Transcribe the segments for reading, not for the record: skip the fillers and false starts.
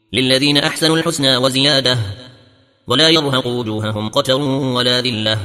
للذين أحسنوا الحسنى وزيادة ولا يرهق وجوههم قتر ولا ذلة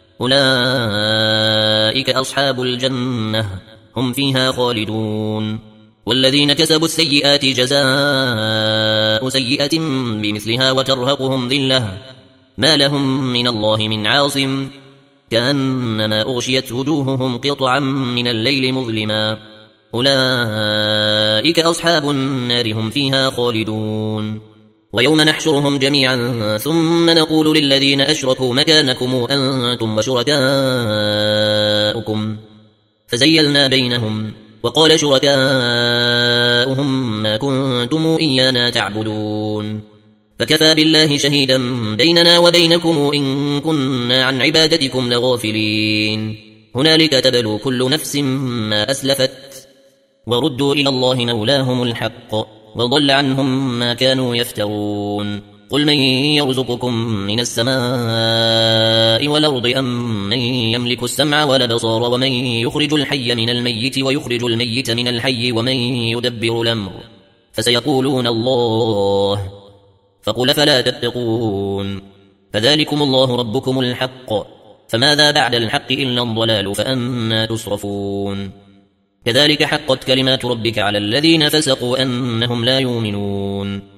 أولئك أصحاب الجنة هم فيها خالدون والذين كسبوا السيئات جزاء سيئة بمثلها وترهقهم ذلة ما لهم من الله من عاصم كأنما أغشيت وجوههم قطعا من الليل مظلما أولئك أصحاب النار هم فيها خالدون ويوم نحشرهم جميعا ثم نقول للذين أشركوا مكانكم أنتم وشركاؤكم فزيلنا بينهم وقال شركاؤهم ما كنتم إيانا تعبدون فكفى بالله شهيدا بيننا وبينكم إن كنا عن عبادتكم لغافلين هنالك تبلو كل نفس ما أسلفت وردوا إلى الله مولاهم الحق وضل عنهم ما كانوا يفترون قل من يرزقكم من السماء والأرض أم من يملك السمع والأبصار ومن يخرج الحي من الميت ويخرج الميت من الحي ومن يدبر الأمر فسيقولون الله فقل فلا تتقون فذلكم الله ربكم الحق فماذا بعد الحق إلا الضلال فأنا تصرفون كذلك حقت كلمات ربك على الذين فسقوا أنهم لا يؤمنون